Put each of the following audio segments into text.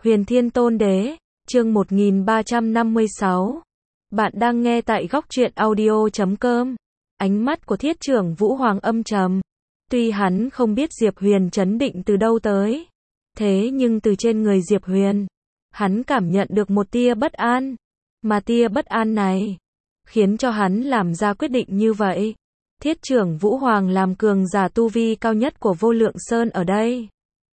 Huyền Thiên Tôn Đế, chương 1356. Bạn đang nghe tại góc truyện audio.com. Ánh mắt của Thiết Trưởng Vũ Hoàng âm trầm. Tuy hắn không biết Diệp Huyền chấn định từ đâu tới, thế nhưng từ trên người Diệp Huyền, hắn cảm nhận được một tia bất an. Mà tia bất an này khiến cho hắn làm ra quyết định như vậy. Thiết Trưởng Vũ Hoàng làm cường giả tu vi cao nhất của Vô Lượng Sơn ở đây.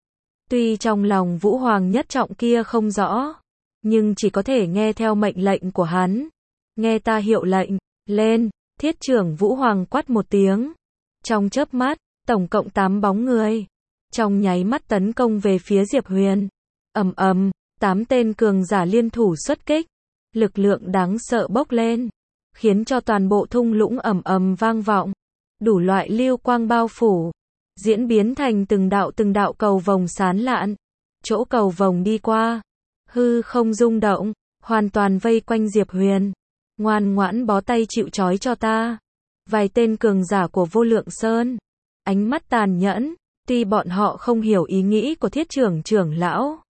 Tuy trong lòng Vũ Hoàng nhất trọng kia không rõ, nhưng chỉ có thể nghe theo mệnh lệnh của hắn. Nghe ta hiệu lệnh, lên, Thiết Trưởng Vũ Hoàng quát một tiếng. Trong chớp mắt, tổng cộng 8 bóng người, trong nháy mắt tấn công về phía Diệp Huyền. Ầm ầm, 8 tên cường giả liên thủ xuất kích, lực lượng đáng sợ bốc lên, khiến cho toàn bộ thung lũng ầm ầm vang vọng, đủ loại lưu quang bao phủ, diễn biến thành từng đạo cầu vồng sáng lạn. Chỗ cầu vồng đi qua, hư không rung động, hoàn toàn vây quanh Diệp Huyền. Ngoan ngoãn bó tay chịu trói cho ta. Vài tên cường giả của Vô Lượng Sơn, ánh mắt tàn nhẫn, tuy bọn họ không hiểu ý nghĩ của Thiết trưởng lão,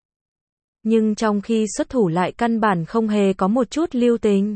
nhưng trong khi xuất thủ lại căn bản không hề có một chút lưu tình.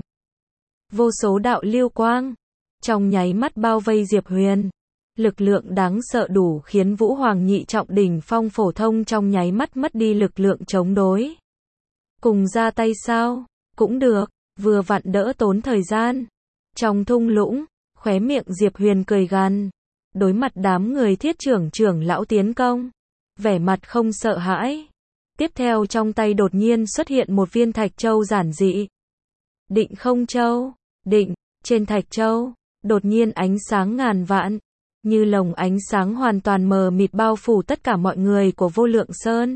Vô số đạo lưu quang, trong nháy mắt bao vây Diệp Huyền. Lực lượng đáng sợ đủ khiến Vũ Hoàng nhị trọng đỉnh phong phổ thông trong nháy mắt mất đi lực lượng chống đối. Cùng ra tay sao? Cũng được, vừa vặn đỡ tốn thời gian. Trong thung lũng, khóe miệng Diệp Huyền cười gằn, đối mặt đám người Thiết trưởng lão tiến công, vẻ mặt không sợ hãi. Tiếp theo trong tay đột nhiên xuất hiện một viên thạch châu giản dị. Định không châu, định, trên thạch châu, đột nhiên ánh sáng ngàn vạn, như lồng ánh sáng hoàn toàn mờ mịt bao phủ tất cả mọi người của Vô Lượng Sơn.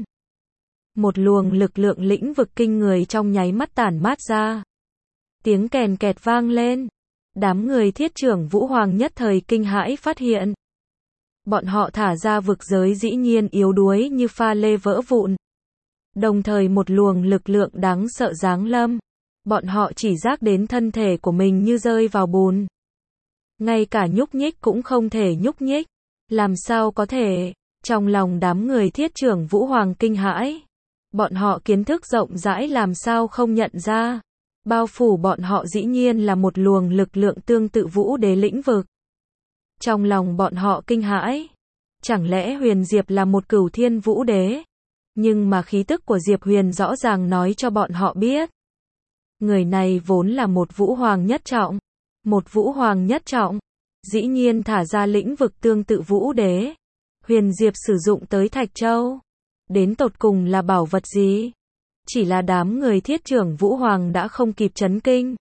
Một luồng lực lượng lĩnh vực kinh người trong nháy mắt tản mát ra. Tiếng kèn kẹt vang lên. Đám người Thiết Trưởng Vũ Hoàng nhất thời kinh hãi phát hiện. Bọn họ thả ra vực giới dĩ nhiên yếu đuối như pha lê vỡ vụn. Đồng thời một luồng lực lượng đáng sợ giáng lâm. Bọn họ chỉ giác đến thân thể của mình như rơi vào bùn. Ngay cả nhúc nhích cũng không thể nhúc nhích. Làm sao có thể? Trong lòng đám người Thiết Trưởng Vũ Hoàng kinh hãi. Bọn họ kiến thức rộng rãi làm sao không nhận ra. Bao phủ bọn họ dĩ nhiên là một luồng lực lượng tương tự Vũ Đế lĩnh vực. Trong lòng bọn họ kinh hãi. Chẳng lẽ Huyền Diệp là một cửu thiên Vũ Đế? Nhưng mà khí tức của Diệp Huyền rõ ràng nói cho bọn họ biết. Người này vốn là một Vũ Hoàng nhất trọng. Một Vũ Hoàng nhất trọng, dĩ nhiên thả ra lĩnh vực tương tự Vũ Đế. Huyền Diệp sử dụng tới Thạch Châu. Đến tột cùng là bảo vật gì? Chỉ là đám người Thiết Trưởng Vũ Hoàng đã không kịp chấn kinh.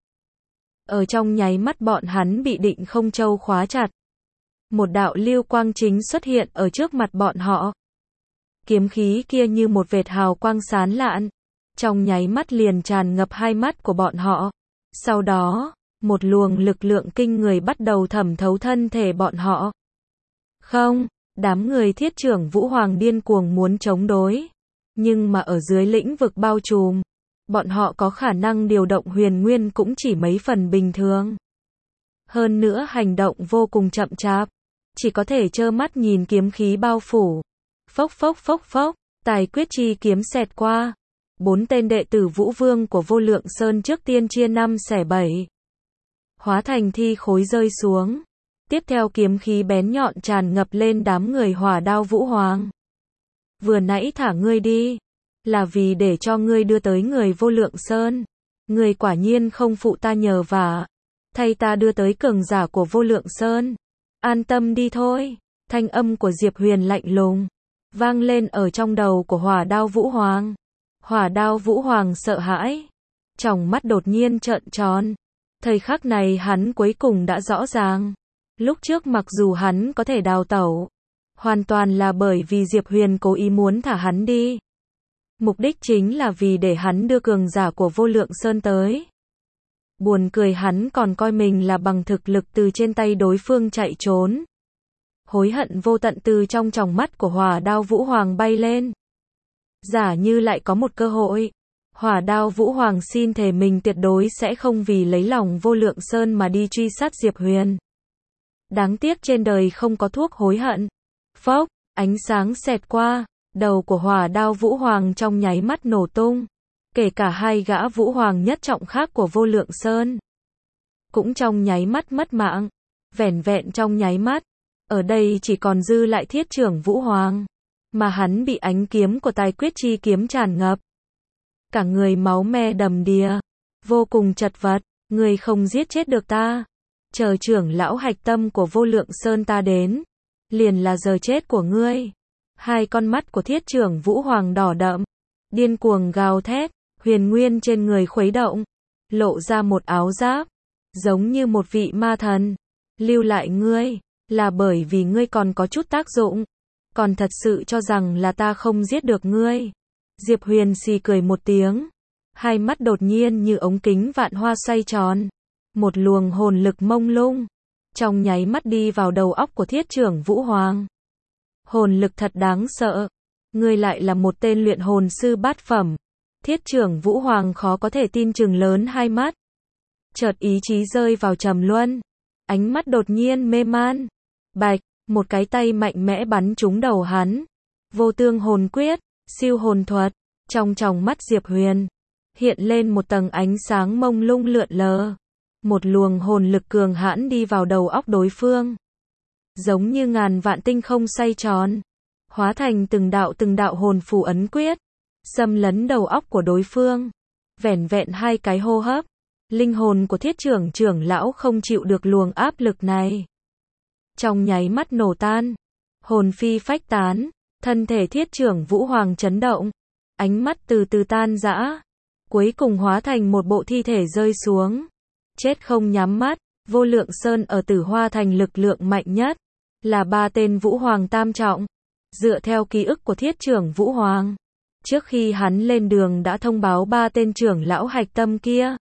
Ở trong nháy mắt bọn hắn bị định không châu khóa chặt. Một đạo lưu quang chính xuất hiện ở trước mặt bọn họ. Kiếm khí kia như một vệt hào quang sáng lạn. Trong nháy mắt liền tràn ngập hai mắt của bọn họ. Sau đó, một luồng lực lượng kinh người bắt đầu thẩm thấu thân thể bọn họ. Không, đám người Thiết Trưởng Vũ Hoàng điên cuồng muốn chống đối. Nhưng mà ở dưới lĩnh vực bao trùm, bọn họ có khả năng điều động huyền nguyên cũng chỉ mấy phần bình thường. Hơn nữa hành động vô cùng chậm chạp, chỉ có thể trơ mắt nhìn kiếm khí bao phủ. Phốc phốc phốc phốc, tài quyết chi kiếm xẹt qua. 4 tên đệ tử Vũ Vương của Vô Lượng Sơn trước tiên chia 5 xẻ 7. Hóa thành thi khối rơi xuống. Tiếp theo kiếm khí bén nhọn tràn ngập lên đám người Hỏa Đao Vũ Hoàng. Vừa nãy thả ngươi đi, là vì để cho ngươi đưa tới người Vô Lượng Sơn. Ngươi quả nhiên không phụ ta nhờ vả, thay ta đưa tới cường giả của Vô Lượng Sơn. An tâm đi thôi. Thanh âm của Diệp Huyền lạnh lùng vang lên ở trong đầu của Hỏa Đao Vũ Hoàng. Hỏa Đao Vũ Hoàng sợ hãi, tròng mắt đột nhiên trợn tròn. Thời khắc này hắn cuối cùng đã rõ ràng. Lúc trước mặc dù hắn có thể đào tẩu, hoàn toàn là bởi vì Diệp Huyền cố ý muốn thả hắn đi. Mục đích chính là vì để hắn đưa cường giả của Vô Lượng Sơn tới. Buồn cười hắn còn coi mình là bằng thực lực từ trên tay đối phương chạy trốn. Hối hận vô tận từ trong tròng mắt của Hỏa Đao Vũ Hoàng bay lên. Giả như lại có một cơ hội, Hỏa Đao Vũ Hoàng xin thề mình tuyệt đối sẽ không vì lấy lòng Vô Lượng Sơn mà đi truy sát Diệp Huyền. Đáng tiếc trên đời không có thuốc hối hận. Phốc, ánh sáng xẹt qua, Đầu của Hỏa Đao Vũ Hoàng trong nháy mắt nổ tung. Kể cả hai gã Vũ Hoàng nhất trọng khác của Vô Lượng Sơn cũng trong nháy mắt mất mạng. Vẻn vẹn trong nháy mắt, ở đây chỉ còn dư lại Thiết Trưởng Vũ Hoàng, mà hắn bị ánh kiếm của Tài Quyết Chi kiếm tràn ngập. Cả người máu me đầm đìa, vô cùng chật vật. Ngươi không giết chết được ta. Chờ trưởng lão hạch tâm của Vô Lượng Sơn ta đến, liền là giờ chết của ngươi. Hai con mắt của Thiết Trưởng Vũ Hoàng đỏ đậm, điên cuồng gào thét, huyền nguyên trên người khuấy động, lộ ra một áo giáp, giống như một vị ma thần. Lưu lại ngươi, là bởi vì ngươi còn có chút tác dụng, còn thật sự cho rằng là ta không giết được ngươi. Diệp Huyền xì cười một tiếng, hai mắt đột nhiên như ống kính vạn hoa xoay tròn, một luồng hồn lực mông lung, trong nháy mắt đi vào đầu óc của Thiết Trưởng Vũ Hoàng. Hồn lực thật đáng sợ, ngươi lại là một tên luyện hồn sư bát phẩm. Thiết Trưởng Vũ Hoàng khó có thể tin chừng lớn hai mắt. Chợt ý chí rơi vào trầm luân, ánh mắt đột nhiên mê man. Bạch, một cái tay mạnh mẽ bắn trúng đầu hắn. Vô tương hồn quyết, siêu hồn thuật, trong tròng mắt Diệp Huyền hiện lên một tầng ánh sáng mông lung lượn lờ. Một luồng hồn lực cường hãn đi vào đầu óc đối phương, giống như ngàn vạn tinh không xoay tròn, hóa thành từng đạo hồn phù ấn quyết, xâm lấn đầu óc của đối phương. Vẻn vẹn hai cái hô hấp, linh hồn của Thiết trưởng lão không chịu được luồng áp lực này, trong nháy mắt nổ tan, hồn phi phách tán. Thân thể Thiết Trưởng Vũ Hoàng chấn động, ánh mắt từ từ tan rã, cuối cùng hóa thành một bộ thi thể rơi xuống. Chết không nhắm mắt. Vô Lượng Sơn ở Tử Hoa Thành lực lượng mạnh nhất là 3 tên Vũ Hoàng tam trọng. Dựa theo ký ức của Thiết Trưởng Vũ Hoàng, trước khi hắn lên đường đã thông báo 3 tên trưởng lão hạch tâm kia.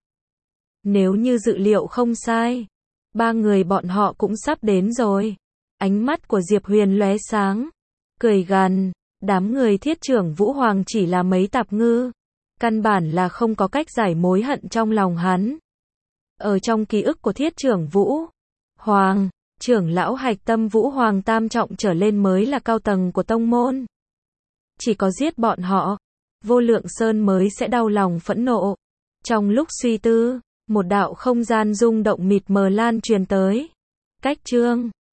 Nếu như dự liệu không sai, 3 người bọn họ cũng sắp đến rồi. Ánh mắt của Diệp Huyền lóe sáng, cười gằn, đám người Thiết Trưởng Vũ Hoàng chỉ là mấy tạp ngư, căn bản là không có cách giải mối hận trong lòng hắn. Ở trong ký ức của Thiết Trưởng Vũ Hoàng, trưởng lão hạch tâm Vũ Hoàng tam trọng trở lên mới là cao tầng của tông môn. Chỉ có giết bọn họ, Vô Lượng Sơn mới sẽ đau lòng phẫn nộ. Trong lúc suy tư, một đạo không gian rung động mịt mờ lan truyền tới. Cách chương